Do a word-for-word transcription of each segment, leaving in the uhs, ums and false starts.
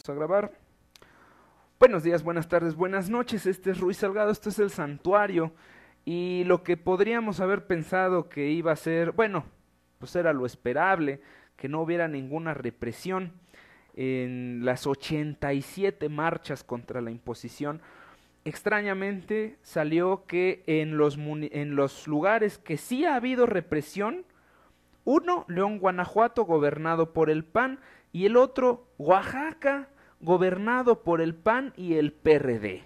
A grabar. Buenos días, buenas tardes, buenas noches. Este es Ruiz Salgado, esto es El Santuario. Y lo que podríamos haber pensado que iba a ser, bueno, pues era lo esperable, que no hubiera ninguna represión en las ochenta y siete marchas contra la imposición. Extrañamente salió que en los, en los lugares que sí ha habido represión, uno, León, Guanajuato, gobernado por el P A N, y el otro, Oaxaca, gobernado por el P A N y el P R D.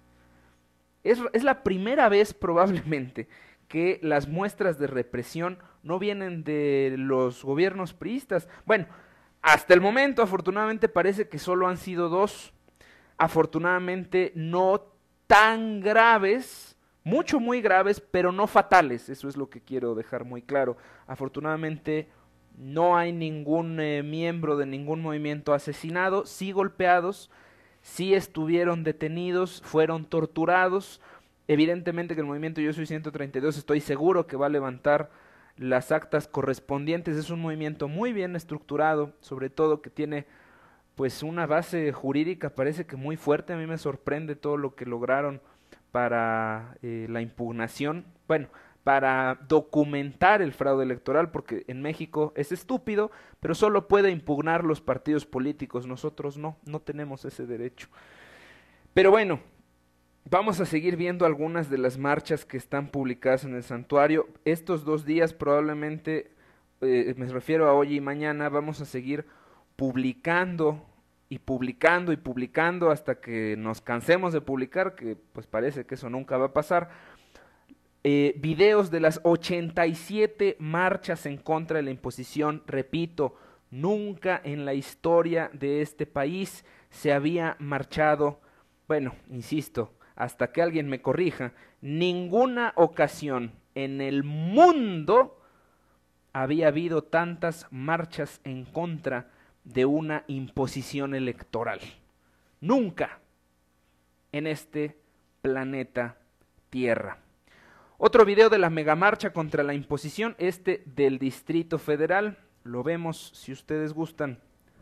Es, es la primera vez probablemente que las muestras de represión no vienen de los gobiernos priistas. Bueno, hasta el momento afortunadamente parece que solo han sido dos, afortunadamente no tan graves, mucho muy graves, pero no fatales. Eso es lo que quiero dejar muy claro. Afortunadamente no hay ningún eh, miembro de ningún movimiento asesinado, sí golpeados, sí estuvieron detenidos, fueron torturados. Evidentemente que el movimiento Yo Soy ciento treinta y dos estoy seguro que va a levantar las actas correspondientes. Es un movimiento muy bien estructurado, sobre todo que tiene pues una base jurídica parece que muy fuerte. A mí me sorprende todo lo que lograron para eh, la impugnación, bueno, para documentar el fraude electoral, porque en México es estúpido, pero solo puede impugnar los partidos políticos, nosotros no, no tenemos ese derecho. Pero bueno, vamos a seguir viendo algunas de las marchas que están publicadas en el Santuario. Estos dos días probablemente, eh, me refiero a hoy y mañana, vamos a seguir publicando y publicando y publicando hasta que nos cansemos de publicar, que pues parece que eso nunca va a pasar. Eh, videos de las ochenta y siete marchas en contra de la imposición. Repito, nunca en la historia de este país se había marchado, bueno, insisto, hasta que alguien me corrija, ninguna ocasión en el mundo había habido tantas marchas en contra de una imposición electoral. Nunca en este planeta Tierra. Otro video de la megamarcha contra la imposición, este del Distrito Federal. Lo vemos si ustedes gustan.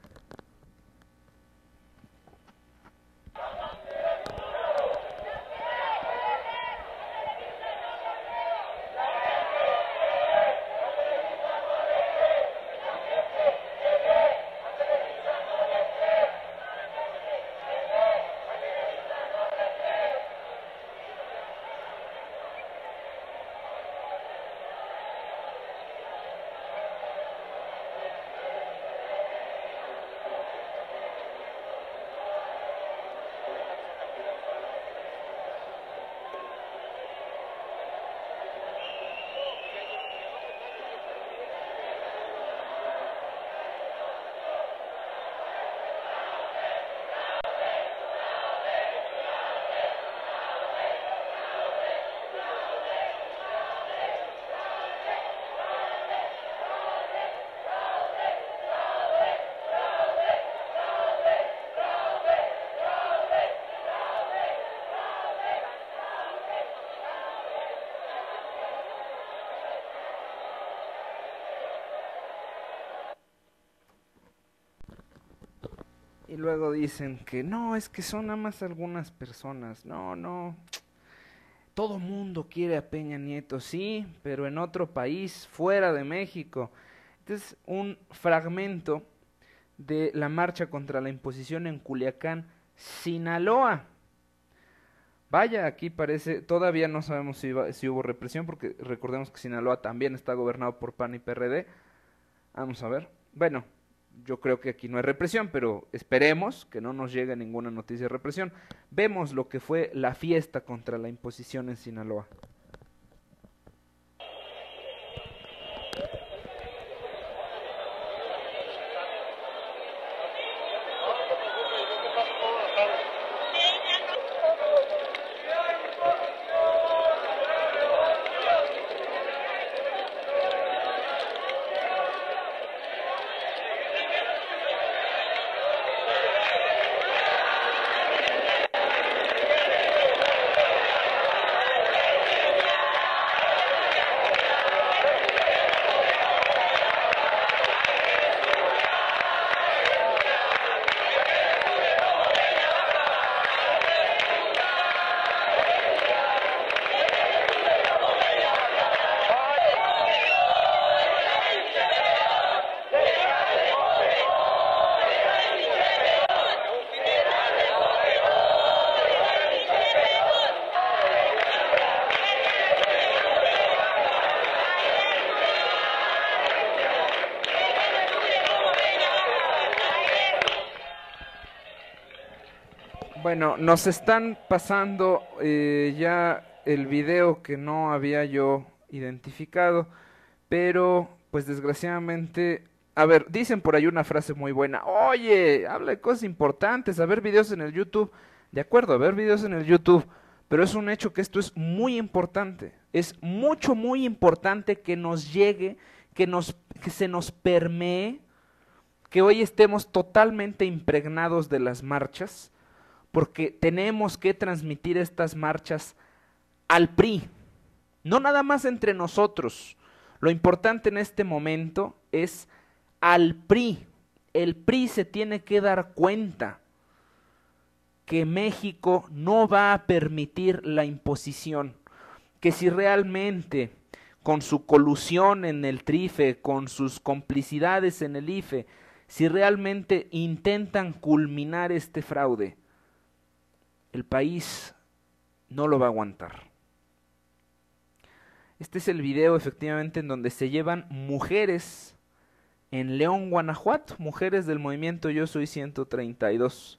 Y luego dicen que no, es que son nada más algunas personas. No, no. Todo mundo quiere a Peña Nieto, sí, pero en otro país, fuera de México. Este es un fragmento de la marcha contra la imposición en Culiacán, Sinaloa. Vaya, aquí parece, todavía no sabemos si, va, si hubo represión, porque recordemos que Sinaloa también está gobernado por P A N y P R D. Vamos a ver. Bueno, yo creo que aquí no hay represión, pero esperemos que no nos llegue ninguna noticia de represión. Vemos lo que fue la fiesta contra la imposición en Sinaloa. Bueno, nos están pasando eh, ya el video que no había yo identificado, pero pues desgraciadamente, a ver, dicen por ahí una frase muy buena: oye, habla de cosas importantes, a ver videos en el YouTube. De acuerdo, a ver videos en el YouTube, pero es un hecho que esto es muy importante, es mucho, muy importante que nos llegue, que, nos, que se nos permee, que hoy estemos totalmente impregnados de las marchas, porque tenemos que transmitir estas marchas al P R I, no nada más entre nosotros. Lo importante en este momento es al P R I. El P R I se tiene que dar cuenta que México no va a permitir la imposición, que si realmente con su colusión en el TRIFE, con sus complicidades en el IFE, si realmente intentan culminar este fraude, el país no lo va a aguantar. Este es el video efectivamente en donde se llevan mujeres en León, Guanajuato, mujeres del movimiento Yo Soy ciento treinta y dos.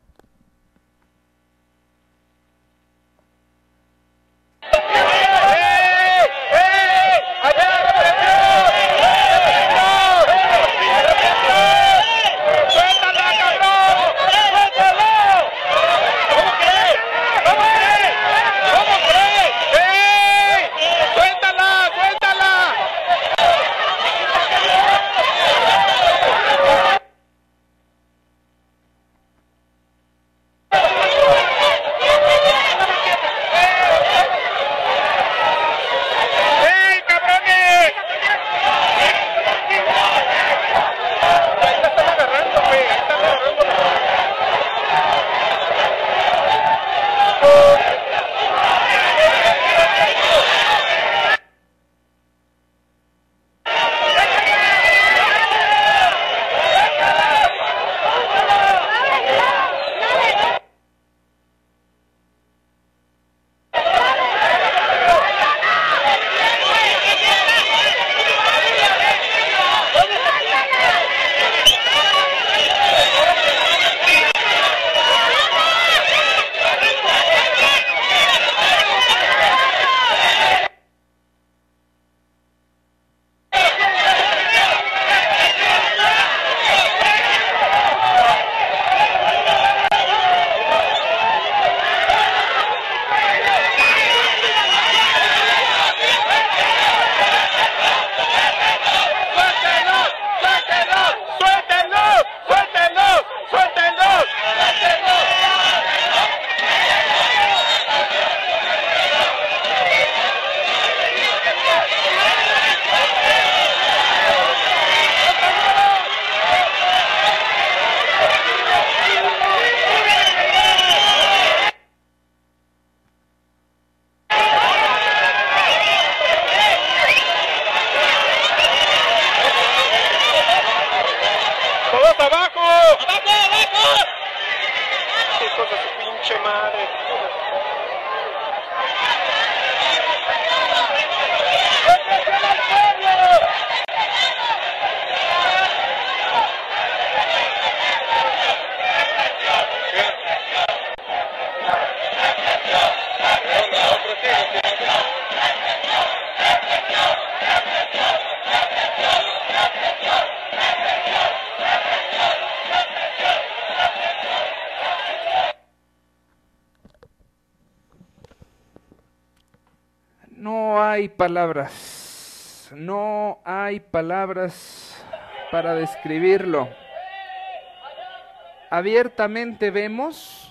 No hay palabras, no hay palabras para describirlo. Abiertamente vemos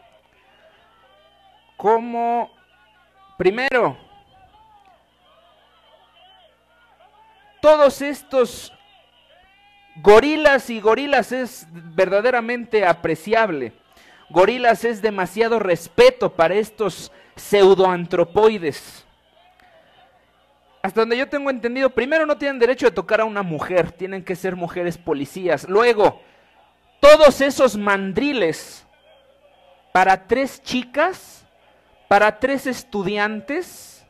cómo, primero, todos estos gorilas, y gorilas es verdaderamente apreciable, gorilas es demasiado respeto para estos pseudoantropoides. Hasta donde yo tengo entendido, primero no tienen derecho de tocar a una mujer, tienen que ser mujeres policías. Luego, todos esos mandriles para tres chicas, para tres estudiantes,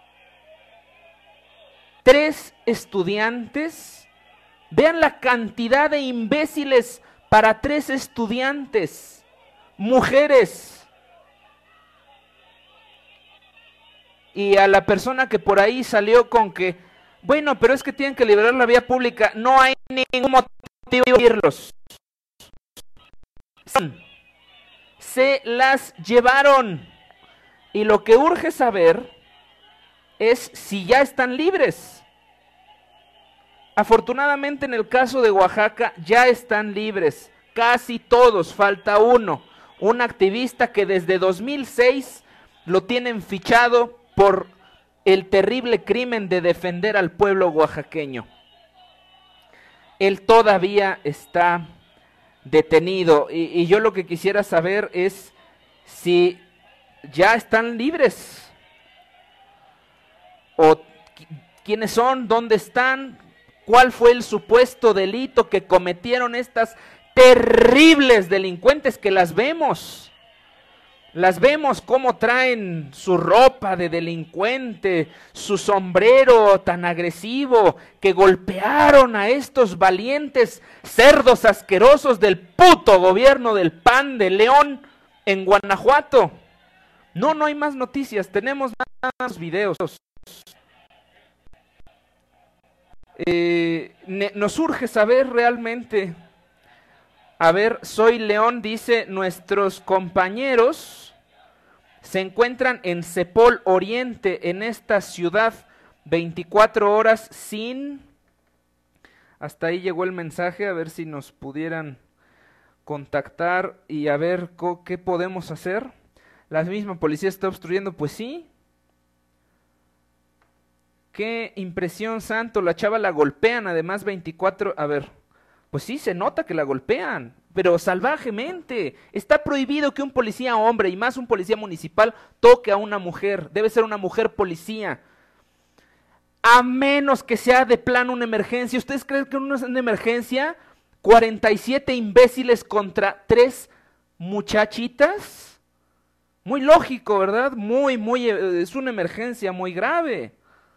tres estudiantes, vean la cantidad de imbéciles para tres estudiantes, mujeres. Y a la persona que por ahí salió con que, bueno, pero es que tienen que liberar la vía pública, no hay ningún motivo de irlos. Se las llevaron. Y lo que urge saber es si ya están libres. Afortunadamente en el caso de Oaxaca ya están libres, casi todos, falta uno, un activista que desde dos mil seis lo tienen fichado por el terrible crimen de defender al pueblo oaxaqueño. Él todavía está detenido y, y yo lo que quisiera saber es si ya están libres o quiénes son, dónde están, cuál fue el supuesto delito que cometieron estas terribles delincuentes que las vemos. Las vemos cómo traen su ropa de delincuente, su sombrero tan agresivo, que golpearon a estos valientes cerdos asquerosos del puto gobierno del P A N de León en Guanajuato. No, no hay más noticias, tenemos nada más videos. Eh, nos urge saber realmente. A ver, Soy León dice, nuestros compañeros se encuentran en Cepol Oriente, en esta ciudad, veinticuatro horas sin... Hasta ahí llegó el mensaje, a ver si nos pudieran contactar y a ver qué podemos hacer. La misma policía está obstruyendo, pues sí. Qué impresión, santo, la chava la golpean, además veinticuatro... A ver... Pues sí, se nota que la golpean, pero salvajemente. Está prohibido que un policía hombre, y más un policía municipal, toque a una mujer. Debe ser una mujer policía. A menos que sea de plano una emergencia. ¿Ustedes creen que no es una emergencia? cuarenta y siete imbéciles contra tres muchachitas. Muy lógico, ¿verdad? Muy, muy, es una emergencia muy grave.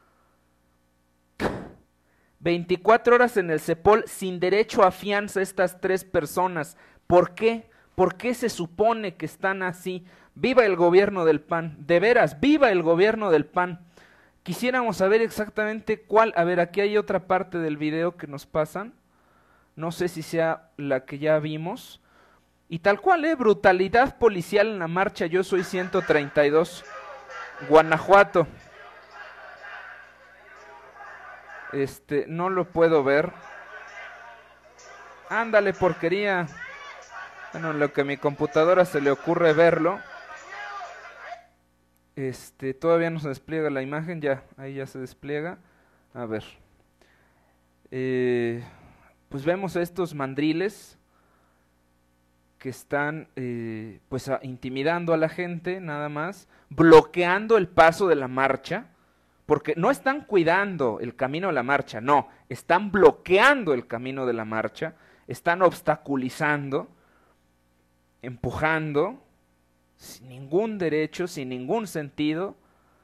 veinticuatro horas en el Cepol sin derecho a fianza estas tres personas. ¿Por qué? ¿Por qué se supone que están así? ¡Viva el gobierno del P A N! De veras, ¡viva el gobierno del P A N! Quisiéramos saber exactamente cuál... A ver, aquí hay otra parte del video que nos pasan. No sé si sea la que ya vimos. Y tal cual, ¿eh? Brutalidad policial en la marcha Yo Soy ciento treinta y dos. Guanajuato. Este, no lo puedo ver. Ándale, porquería. Bueno, lo que a mi computadora se le ocurre verlo. Este, todavía no se despliega la imagen, ya, ahí ya se despliega. A ver. Eh, pues vemos a estos mandriles que están eh, pues a, intimidando a la gente, nada más, bloqueando el paso de la marcha. Porque no están cuidando el camino de la marcha, no, están bloqueando el camino de la marcha, están obstaculizando, empujando, sin ningún derecho, sin ningún sentido.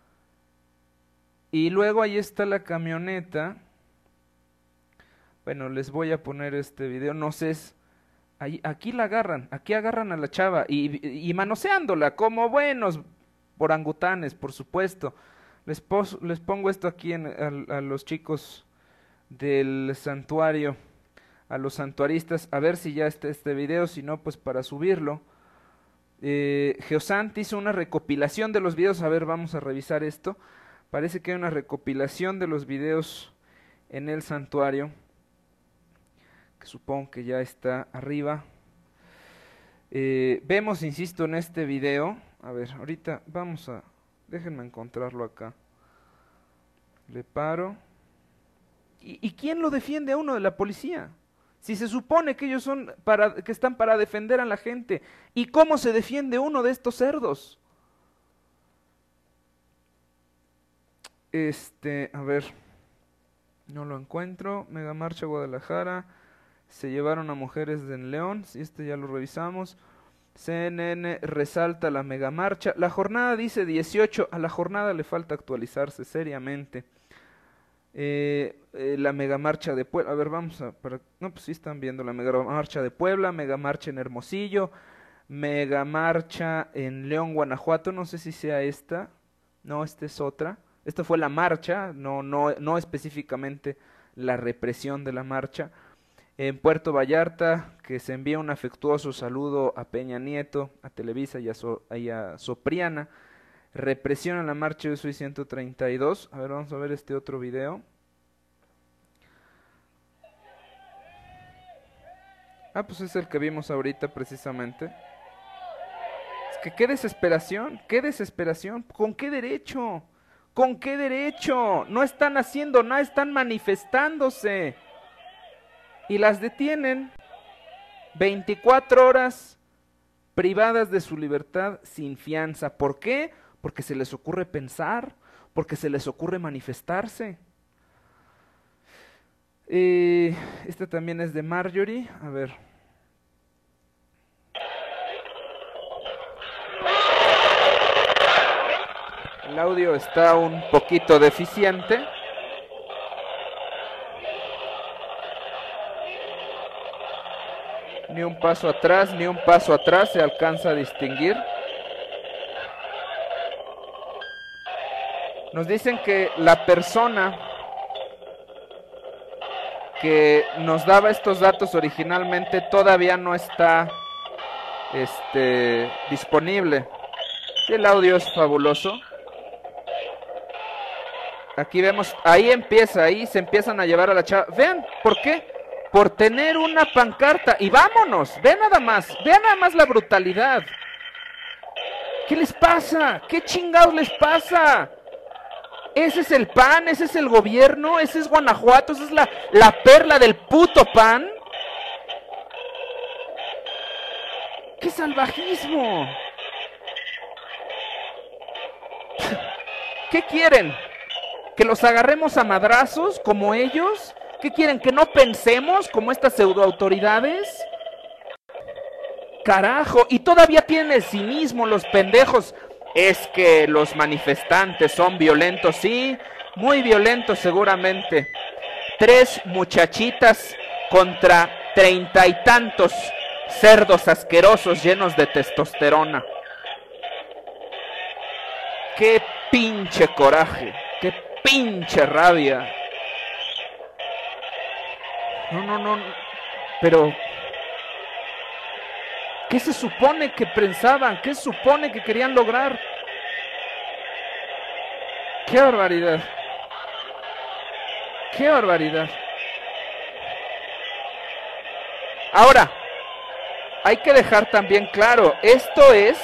Y luego ahí está la camioneta. Bueno, les voy a poner este video, no sé, es, ahí, aquí la agarran, aquí agarran a la chava y, y, y manoseándola como buenos orangutanes, por supuesto. Les, pos, les pongo esto aquí en, a, a los chicos del santuario, a los santuaristas, a ver si ya está este video, si no, pues para subirlo. Eh, Geosant hizo una recopilación de los videos, a ver, vamos a revisar esto. Parece que hay una recopilación de los videos en el santuario, que supongo que ya está arriba. Eh, vemos, insisto, en este video, a ver, ahorita vamos a... Déjenme encontrarlo acá. Le paro. ¿Y, ¿Y quién lo defiende a uno de la policía? Si se supone que ellos son para, que están para defender a la gente. ¿Y cómo se defiende uno de estos cerdos? Este, a ver. No lo encuentro. Mega Marcha Guadalajara. Se llevaron a mujeres en León. Si este ya lo revisamos. C N N resalta la megamarcha. La jornada dice dieciocho. A la jornada le falta actualizarse seriamente. Eh, eh, la megamarcha de Puebla. A ver, vamos a... Para, no, pues sí están viendo la megamarcha de Puebla, megamarcha en Hermosillo, mega marcha en León, Guanajuato, no sé si sea esta, no, esta es otra. Esta fue la marcha, no, no, no específicamente la represión de la marcha. En Puerto Vallarta, que se envía un afectuoso saludo a Peña Nieto, a Televisa y a, so, y a Sopriana. Represión en la marcha, yo soy ciento treinta y dos. A ver, vamos a ver este otro video. Ah, pues es el que vimos ahorita precisamente. Es que qué desesperación, qué desesperación. ¿Con qué derecho? ¿Con qué derecho? No están haciendo nada, están manifestándose. Y las detienen. veinticuatro horas privadas de su libertad sin fianza. ¿Por qué? Porque se les ocurre pensar, porque se les ocurre manifestarse. Eh, esta también es de Marjorie. A ver. El audio está un poquito deficiente. Ni un paso atrás, ni un paso atrás se alcanza a distinguir. Nos dicen que la persona que nos daba estos datos originalmente todavía no está este, disponible. El audio es fabuloso. Aquí vemos, ahí empieza, ahí se empiezan a llevar a la chava. Vean, ¿por qué? Por tener una pancarta. Y vámonos, vean nada más, vean nada más la brutalidad. ¿Qué les pasa? ¿Qué chingados les pasa? Ese es el P A N, ese es el gobierno, ese es Guanajuato, esa es la, la perla del puto P A N. ¡Qué salvajismo! ¿Qué quieren? ¿Que los agarremos a madrazos como ellos? ¿Qué quieren? ¿Que no pensemos como estas pseudoautoridades? Carajo, y todavía tienen el cinismo los pendejos. Es que los manifestantes son violentos, sí, muy violentos seguramente. Tres muchachitas contra treinta y tantos cerdos asquerosos llenos de testosterona. Qué pinche coraje, qué pinche rabia. No, no, no, pero ¿qué se supone que pensaban? ¿Qué se supone que querían lograr? ¡Qué barbaridad! ¡Qué barbaridad! Ahora, hay que dejar también claro, esto es,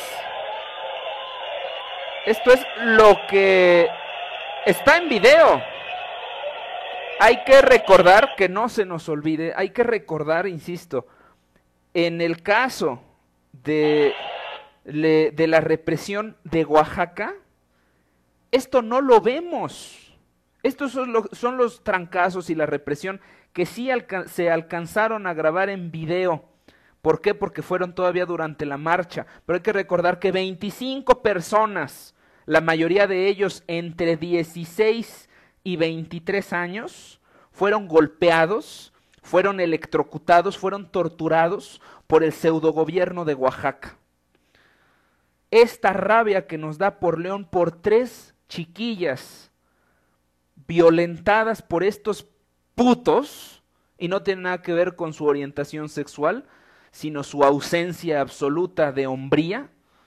esto es lo que está en video. Hay que recordar, que no se nos olvide, hay que recordar, insisto, en el caso de, de la represión de Oaxaca, esto no lo vemos. Estos son, lo, son los trancazos y la represión que sí alca se alcanzaron a grabar en video. ¿Por qué? Porque fueron todavía durante la marcha. Pero hay que recordar que veinticinco personas, la mayoría de ellos entre dieciséis y veintitrés años, fueron golpeados, fueron electrocutados, fueron torturados por el pseudogobierno de Oaxaca. Esta rabia que nos da por León, por tres chiquillas violentadas por estos putos, y no tiene nada que ver con su orientación sexual, sino su ausencia absoluta de hombría.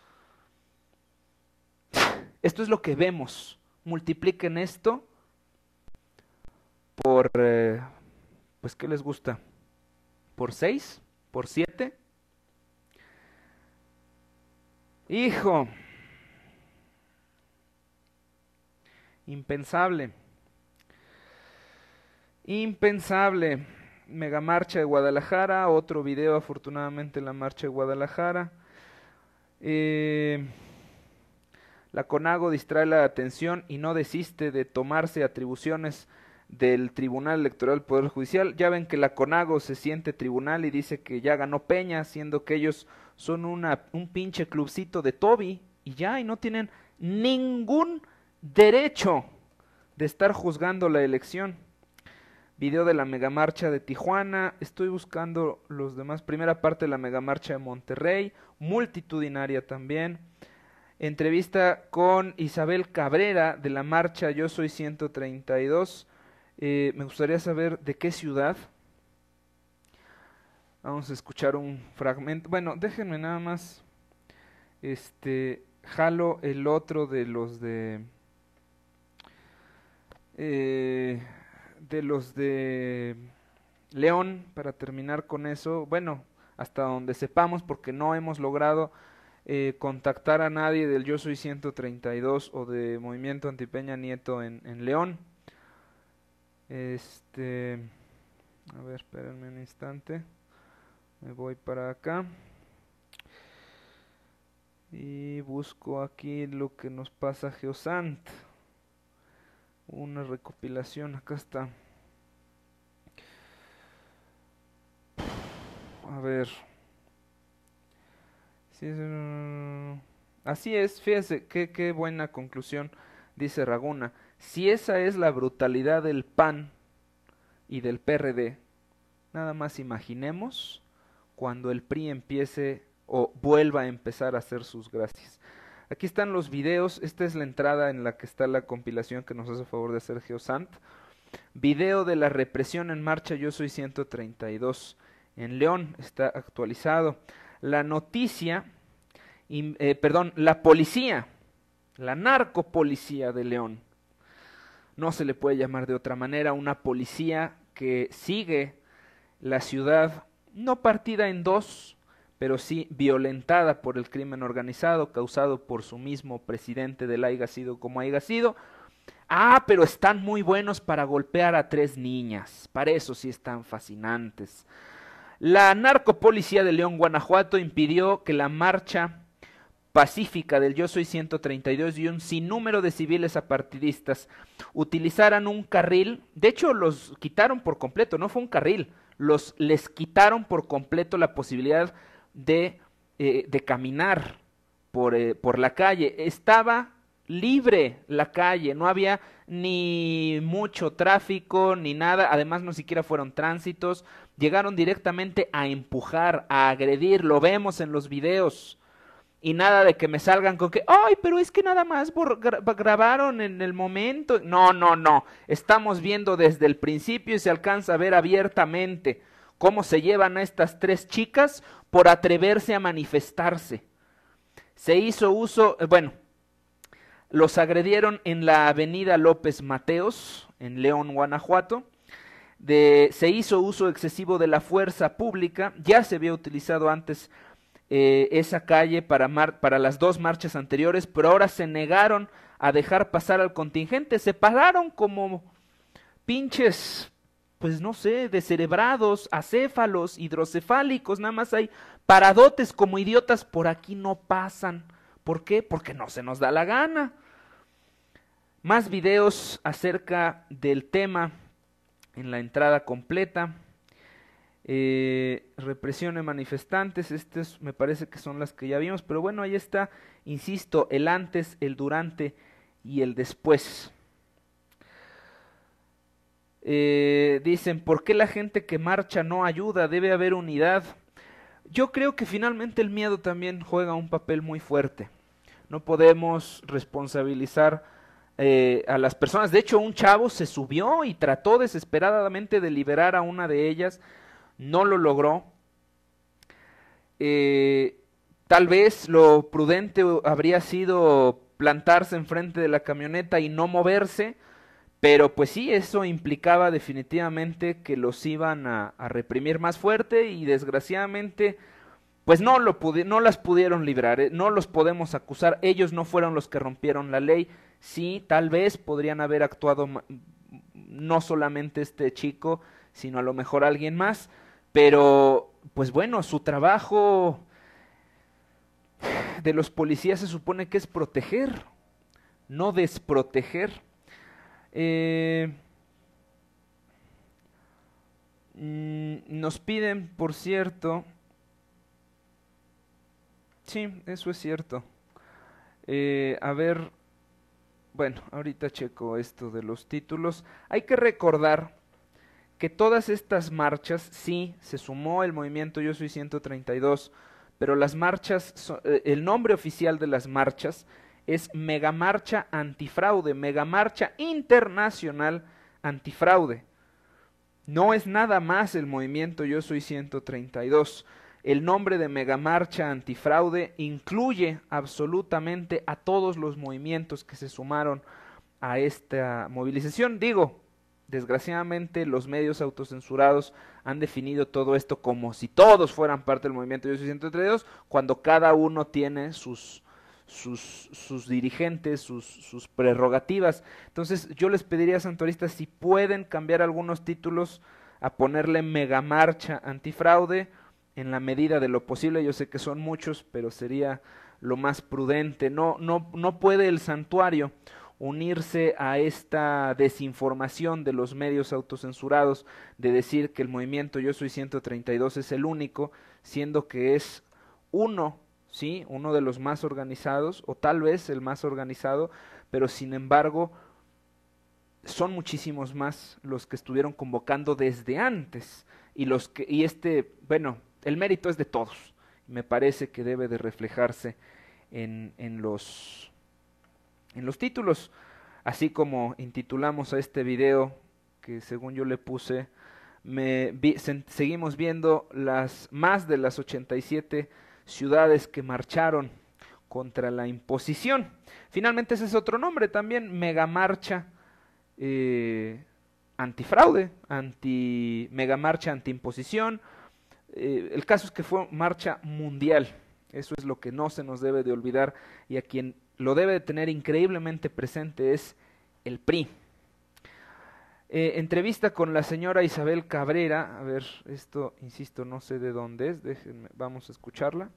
Esto es lo que vemos. Multipliquen esto por, eh, pues, ¿qué les gusta? ¿Por seis? ¿Por siete? Hijo, impensable, impensable. Megamarcha de Guadalajara, otro video afortunadamente en la marcha de Guadalajara. Eh, la CONAGO distrae la atención y no desiste de tomarse atribuciones del Tribunal Electoral del Poder Judicial. Ya ven que la CONAGO se siente tribunal y dice que ya ganó Peña, siendo que ellos son una, un pinche clubcito de Toby y ya, y no tienen ningún derecho de estar juzgando la elección. Video de la megamarcha de Tijuana. Estoy buscando los demás. Primera parte de la megamarcha de Monterrey. Multitudinaria también. Entrevista con Isabel Cabrera de la marcha Yo Soy ciento treinta y dos. Eh, me gustaría saber de qué ciudad. Vamos a escuchar un fragmento. Bueno, déjenme nada más. Este, jalo el otro de los de... Eh, de los de León para terminar con eso. Bueno, hasta donde sepamos, porque no hemos logrado eh, contactar a nadie del Yo Soy ciento treinta y dos o de Movimiento Antipeña Nieto en, en León. Este, a ver, espérenme un instante. Me voy para acá y busco aquí lo que nos pasa Geosant. Una recopilación, acá está. A ver. Sí, es, uh, así es, fíjese, qué, qué buena conclusión, dice Raguna. Si esa es la brutalidad del P A N y del P R D, nada más imaginemos cuando el P R I empiece o vuelva a empezar a hacer sus gracias. Aquí están los videos, esta es la entrada en la que está la compilación que nos hace favor de hacer Geosant. Video de la represión en marcha Yo Soy ciento treinta y dos. En León está actualizado. La noticia, eh, perdón, la policía, la narcopolicía de León. No se le puede llamar de otra manera, una policía que sigue la ciudad, no partida en dos, pero sí violentada por el crimen organizado causado por su mismo presidente del haya sido como haya sido. Ah, pero están muy buenos para golpear a tres niñas, para eso sí están fascinantes. La narcopolicía de León, Guanajuato, impidió que la marcha pacífica del Yo Soy ciento treinta y dos y un sinnúmero de civiles apartidistas utilizaran un carril. De hecho, los quitaron por completo, no fue un carril, los les quitaron por completo la posibilidad de, eh, de caminar por, eh, por la calle. Estaba libre la calle, no había ni mucho tráfico ni nada, además no siquiera fueron tránsitos, llegaron directamente a empujar, a agredir, lo vemos en los videos. Y nada de que me salgan con que, ay, pero es que nada más gra grabaron en el momento. No, no, no. Estamos viendo desde el principio y se alcanza a ver abiertamente cómo se llevan a estas tres chicas por atreverse a manifestarse. Se hizo uso, eh, bueno, los agredieron en la avenida López Mateos, en León, Guanajuato. De, se hizo uso excesivo de la fuerza pública, ya se había utilizado antes Eh, esa calle para, mar para las dos marchas anteriores, pero ahora se negaron a dejar pasar al contingente, se pararon como pinches, pues no sé, descerebrados, acéfalos, hidrocefálicos, nada más hay paradotes como idiotas, por aquí no pasan. ¿Por qué? Porque no se nos da la gana. Más videos acerca del tema en la entrada completa. Eh, represión de manifestantes, estas me parece que son las que ya vimos, pero bueno, ahí está, insisto, el antes, el durante y el después. Eh, dicen, ¿por qué la gente que marcha no ayuda? Debe haber unidad. Yo creo que finalmente el miedo también juega un papel muy fuerte. No podemos responsabilizar eh, a las personas. De hecho, un chavo se subió y trató desesperadamente de liberar a una de ellas. No lo logró. Eh, tal vez lo prudente habría sido plantarse enfrente de la camioneta y no moverse, pero pues sí, eso implicaba definitivamente que los iban a, a reprimir más fuerte y desgraciadamente pues no, lo no las pudieron librar, ¿eh? No los podemos acusar, ellos no fueron los que rompieron la ley. Sí, tal vez podrían haber actuado no solamente este chico, sino a lo mejor alguien más. Pero, pues bueno, su trabajo de los policías se supone que es proteger, no desproteger. Eh, mm, nos piden, por cierto, sí, eso es cierto. Eh, a ver, bueno, ahorita checo esto de los títulos. Hay que recordar que todas estas marchas, sí, se sumó el movimiento Yo Soy ciento treinta y dos, pero las marchas, so- eh, el nombre oficial de las marchas es Megamarcha Antifraude, Megamarcha Internacional Antifraude. No es nada más el movimiento Yo Soy ciento treinta y dos. El nombre de Megamarcha Antifraude incluye absolutamente a todos los movimientos que se sumaron a esta movilización. Digo, desgraciadamente los medios autocensurados han definido todo esto como si todos fueran parte del movimiento Yo Soy ciento treinta y dos, cuando cada uno tiene sus, sus, sus dirigentes, sus, sus prerrogativas. Entonces yo les pediría a santuaristas si pueden cambiar algunos títulos a ponerle Megamarcha Antifraude en la medida de lo posible. Yo sé que son muchos, pero sería lo más prudente. No, no, no puede el santuario unirse a esta desinformación de los medios autocensurados de decir que el movimiento Yo Soy ciento treinta y dos es el único, siendo que es uno, sí, uno de los más organizados, o tal vez el más organizado, pero sin embargo son muchísimos más los que estuvieron convocando desde antes, y los que, y este, bueno, el mérito es de todos, me parece que debe de reflejarse en, en los en los títulos, así como intitulamos a este video, que según yo le puse, me vi, se, seguimos viendo las más de las ochenta y siete ciudades que marcharon contra la imposición. Finalmente ese es otro nombre también, Megamarcha eh, Antifraude, anti, Megamarcha Antiimposición. Eh, el caso es que fue marcha mundial, eso es lo que no se nos debe de olvidar, y a quien lo debe de tener increíblemente presente es el P R I. Eh, entrevista con la señora Isabel Cabrera, a ver, esto, insisto, no sé de dónde es, déjenme, vamos a escucharla.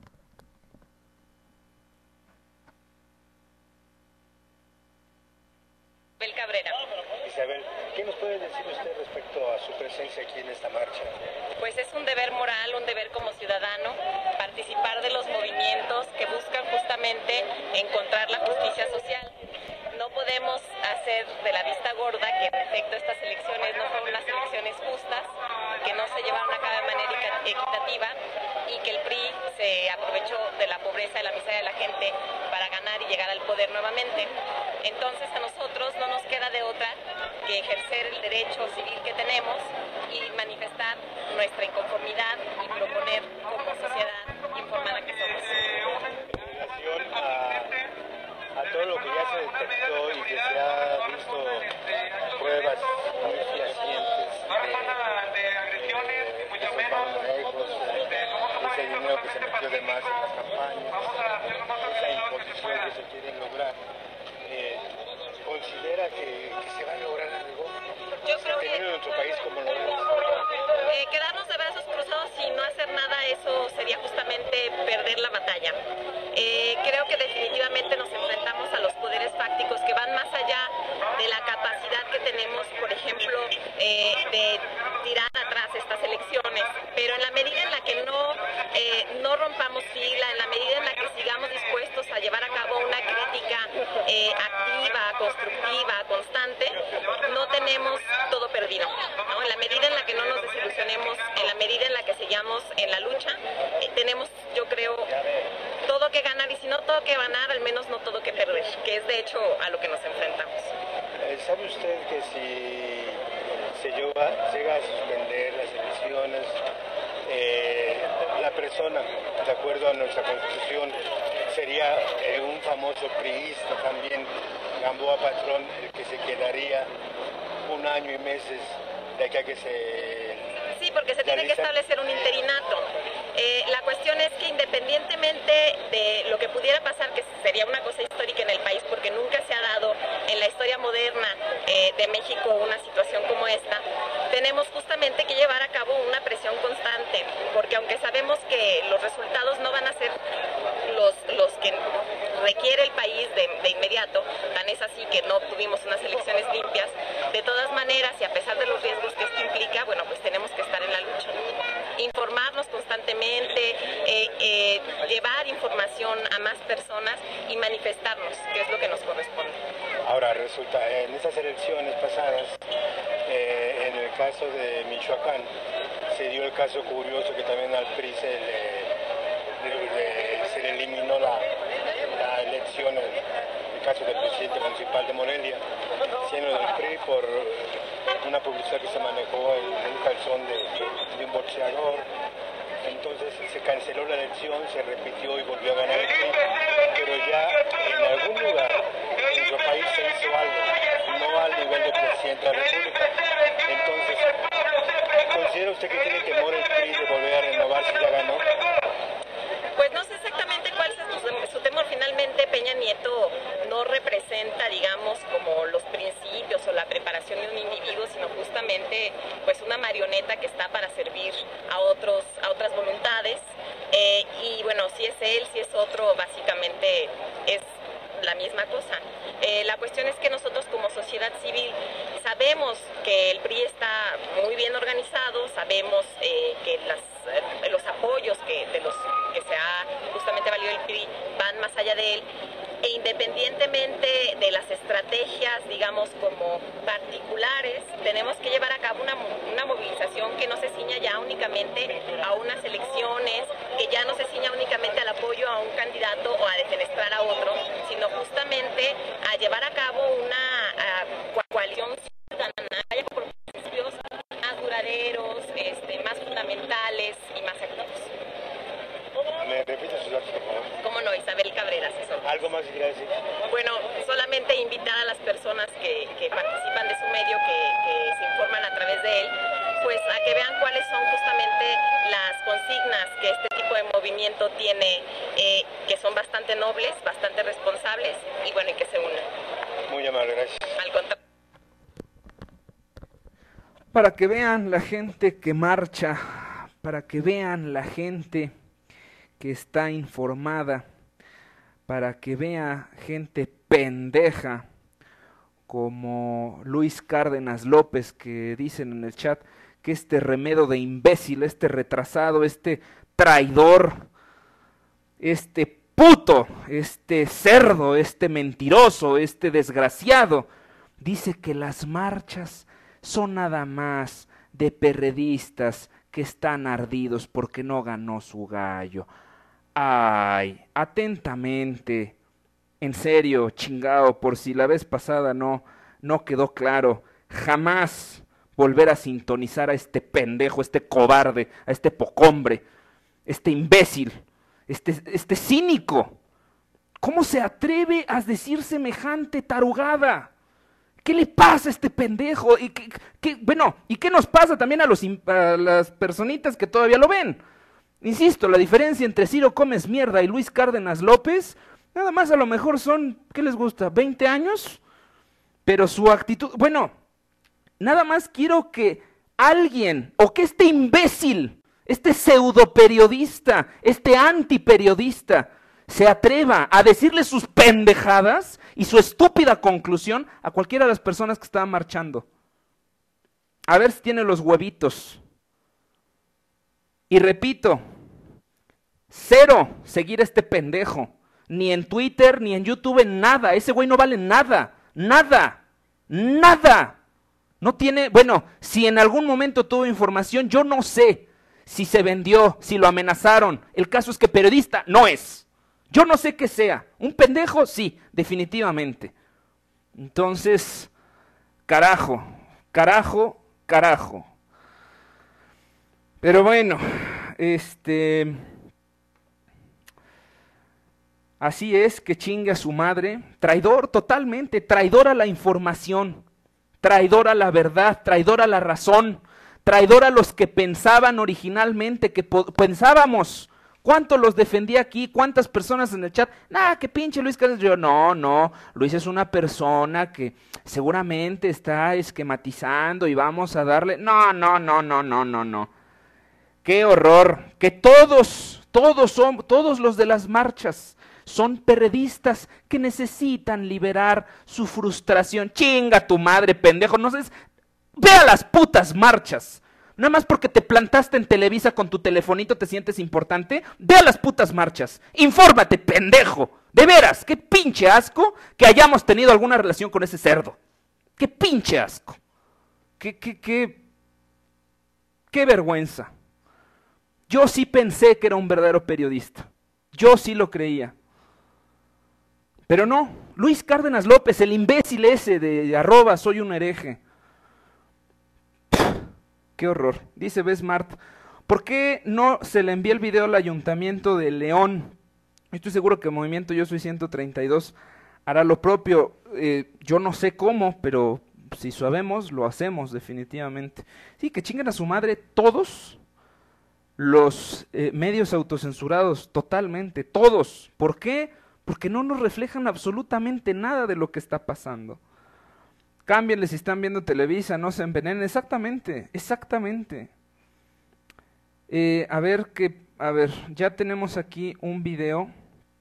Isabel Cabrera. Isabel, ¿qué nos puede decir usted respecto a su presencia aquí en esta marcha? Pues es un deber moral, un deber como ciudadano, participar de los movimientos que buscan justamente encontrar la justicia social. No podemos hacer de la vista gorda que en efecto estas elecciones no fueron unas elecciones justas, que no se llevaron a cabo de manera equitativa y que el P R I se aprovechó de la pobreza y la miseria de la gente para ganar y llegar al poder nuevamente. Entonces a nosotros no nos queda de otra que ejercer el derecho civil que tenemos y manifestar nuestra inconformidad y proponer como sociedad informada que somos. En relación a, a todo lo que ya se detectó y que se ha visto pruebas muy fehacientes de, de agresiones, esos manejos, ese dinero que se metió de más en las campañas, esa imposición que se quiere lograr, eh, ¿considera que, que se va a lograr algo? Yo creo que en nuestro país como lo vemos. Eh, quedarnos de brazos cruzados y no hacer nada, eso sería justamente perder la batalla. Eh, creo que definitivamente nos enfrentamos a los poderes fácticos que van más allá de la capacidad que tenemos, por ejemplo, eh, de tirar atrás estas elecciones, pero en la medida en la que no, eh, no rompamos fila, en la medida en la que sigamos dispuestos a llevar a cabo una crítica eh, activa, constructiva, constante, no tenemos todo perdido, ¿no? En la medida en la que no nos desilusionemos, en la medida en la que sigamos en la lucha, eh, tenemos, yo creo, todo que ganar, y si no todo que ganar, al menos no todo que perder, que es de hecho a lo que nos enfrentamos. Eh, ¿Sabe usted que si se llega, llega a suspender las elecciones, eh, la persona, de acuerdo a nuestra Constitución, sería eh, un famoso priista también, Gamboa Patrón, el que se quedaría un año y meses de aquí a que se... Sí, porque se tiene que establecer un interinato. Eh, la cuestión es que independientemente de lo que pudiera pasar, que sería una cosa histórica en el país, porque nunca se ha dado en la historia moderna eh, de México una situación como esta, tenemos justamente que llevar a cabo una presión constante, porque aunque sabemos que los resultados no van a ser los, los que requiere el país de, de inmediato, tan es así que no tuvimos unas elecciones limpias, de todas maneras y a pesar de los riesgos que esto implica, bueno, pues tenemos que estar en la lucha. Informarnos constantemente, eh, eh, llevar información a más personas y manifestarnos, que es lo que nos corresponde. Ahora resulta, en estas elecciones pasadas, eh, en el caso de Michoacán, se dio el caso curioso que también al P R I se le, le- se le eliminó la, la elección, el, el caso del presidente municipal de Morelia, siendo del P R I por una publicidad que se manejó en un calzón de, de un boxeador. Entonces se canceló la elección, se repitió y volvió a ganar el P R I, pero ya en algún lugar en nuestro país se hizo algo, no al nivel del presidente de la República. Entonces, ¿considera usted que tiene temor el P R I de volver a renovar si ya ganó? Pues no sé exactamente cuál es su, su temor. Finalmente Peña Nieto no representa, digamos, como los principios o la preparación de un individuo, sino justamente pues una marioneta que está para servir a otros, a otras voluntades. Eh, y bueno, si es él, si es otro, básicamente es la misma cosa. Eh, la cuestión es que nosotros como sociedad civil sabemos que el P R I está muy bien organizado, sabemos eh, que las, eh, los apoyos que, de los que se ha justamente valido el P R I van más allá de él, e independientemente de las estrategias, digamos, como particulares, tenemos que llevar a cabo una, una movilización que no se ciña ya únicamente a unas elecciones, que ya no se ciña únicamente al apoyo a un candidato o a defenestrar a otro, sino justamente a llevar a cabo una a, coalición ciudadana por principios más duraderos, este, más fundamentales y más activos. ¿Me repite sus datos, por favor? ¿Cómo no? Isabel Cabrera, asesor. ¿Algo más que quiera decir? Bueno, solamente invitar a las personas que, que participan de su medio, que, que se informan a través de él, pues a que vean cuáles son justamente las consignas que este tipo de movimiento tiene, eh, que son bastante nobles, bastante responsables y bueno, y que se unan. Muy amable, gracias. Al contrario. Para que vean la gente que marcha, para que vean la gente que está informada, para que vea gente pendeja como Luis Cárdenas López, que dicen en el chat que este remedo de imbécil, este retrasado, este traidor, este puto, este cerdo, este mentiroso, este desgraciado, dice que las marchas son nada más de perredistas que están ardidos porque no ganó su gallo. Ay, atentamente, en serio, chingao, por si la vez pasada no, no quedó claro, jamás volver a sintonizar a este pendejo, este cobarde, a este pocombre, este imbécil, este, este cínico. ¿Cómo se atreve a decir semejante tarugada? ¿Qué le pasa a este pendejo? ¿Y qué, qué, bueno, ¿y qué nos pasa también a, los, a las personitas que todavía lo ven? Insisto, la diferencia entre Ciro Comes Mierda y Luis Cárdenas López, nada más a lo mejor son, ¿qué les gusta? ¿veinte años? Pero su actitud, bueno, nada más quiero que alguien, o que este imbécil, este pseudo periodista, este antiperiodista, se atreva a decirle sus pendejadas y su estúpida conclusión a cualquiera de las personas que estaban marchando. A ver si tiene los huevitos. Y repito, cero seguir a este pendejo, ni en Twitter, ni en YouTube, nada, ese güey no vale nada, nada, nada, no tiene, bueno, si en algún momento tuvo información, yo no sé si se vendió, si lo amenazaron, el caso es que periodista no es, yo no sé qué sea, un pendejo, sí, definitivamente, entonces, carajo, carajo, carajo. Pero bueno, este, así es, que chingue a su madre, traidor totalmente, traidor a la información, traidor a la verdad, traidor a la razón, traidor a los que pensaban originalmente, que pensábamos, ¿cuánto los defendía aquí? ¿Cuántas personas en el chat? Nah, que pinche Luis Cárdenas. Yo, no, no, Luis es una persona que seguramente está esquematizando y vamos a darle, no, no, no, no, no, no, no. ¡Qué horror! Que todos, todos son, todos los de las marchas son perredistas que necesitan liberar su frustración. ¡Chinga tu madre, pendejo! No sé, ve a las putas marchas. Nada más porque te plantaste en Televisa con tu telefonito te sientes importante. Ve a las putas marchas. Infórmate, pendejo. De veras, qué pinche asco que hayamos tenido alguna relación con ese cerdo. Qué pinche asco. Qué, qué, qué... qué vergüenza. Yo sí pensé que era un verdadero periodista. Yo sí lo creía. Pero no, Luis Cárdenas López, el imbécil ese de arroba soy un hereje. Pff, qué horror. Dice Besmart, ¿por qué no se le envía el video al Ayuntamiento de León? Estoy seguro que el Movimiento Yo Soy ciento treinta y dos hará lo propio. Eh, yo no sé cómo, pero si sabemos, lo hacemos definitivamente. Sí, que chinguen a su madre todos los eh, medios autocensurados, totalmente, todos. ¿Por qué? Porque no nos reflejan absolutamente nada de lo que está pasando. Cámbienle si están viendo Televisa, no se envenenen. Exactamente, exactamente. Eh, a ver, que, a ver, ya tenemos aquí un video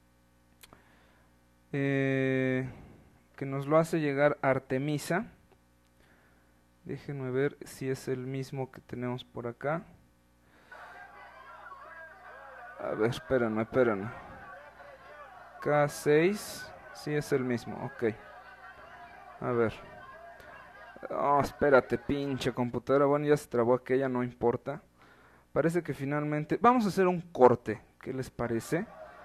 eh, que nos lo hace llegar Artemisa. Déjenme ver si es el mismo que tenemos por acá. A ver, espérenme, espérenme. K seis, sí es el mismo, ok. A ver. Oh, espérate, pinche computadora. Bueno, ya se trabó aquella, no importa. Parece que finalmente... Vamos a hacer un corte, ¿qué les parece?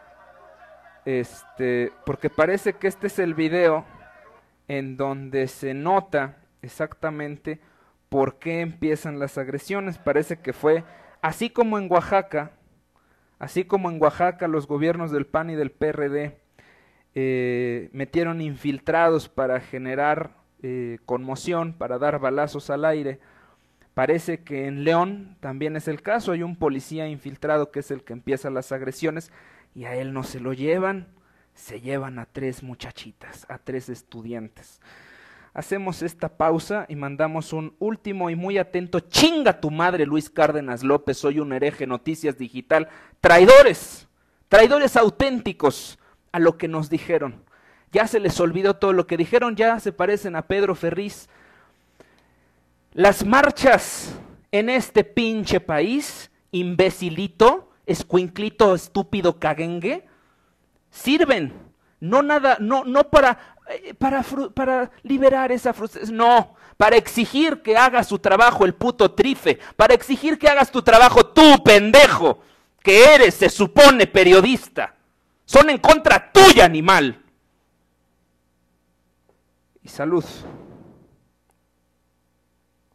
Este, porque parece que este es el video en donde se nota exactamente por qué empiezan las agresiones. Parece que fue así como en Oaxaca, así como en Oaxaca los gobiernos del P A N y del P R D eh, metieron infiltrados para generar eh, conmoción, para dar balazos al aire. Parece que en León también es el caso, hay un policía infiltrado que es el que empieza las agresiones y a él no se lo llevan, se llevan a tres muchachitas, a tres estudiantes. Hacemos esta pausa y mandamos un último y muy atento, chinga tu madre Luis Cárdenas López, soy un hereje, Noticias Digital, traidores, traidores auténticos a lo que nos dijeron. Ya se les olvidó todo lo que dijeron, ya se parecen a Pedro Ferriz. Las marchas en este pinche país, imbecilito, escuinclito, estúpido, caguengue, sirven, no nada, no, no para, eh, para, para liberar esa frustración, no, para exigir que haga su trabajo el puto Trife, para exigir que hagas tu trabajo tú, pendejo, que eres, se supone, periodista. Son en contra tuya, animal. Y salud.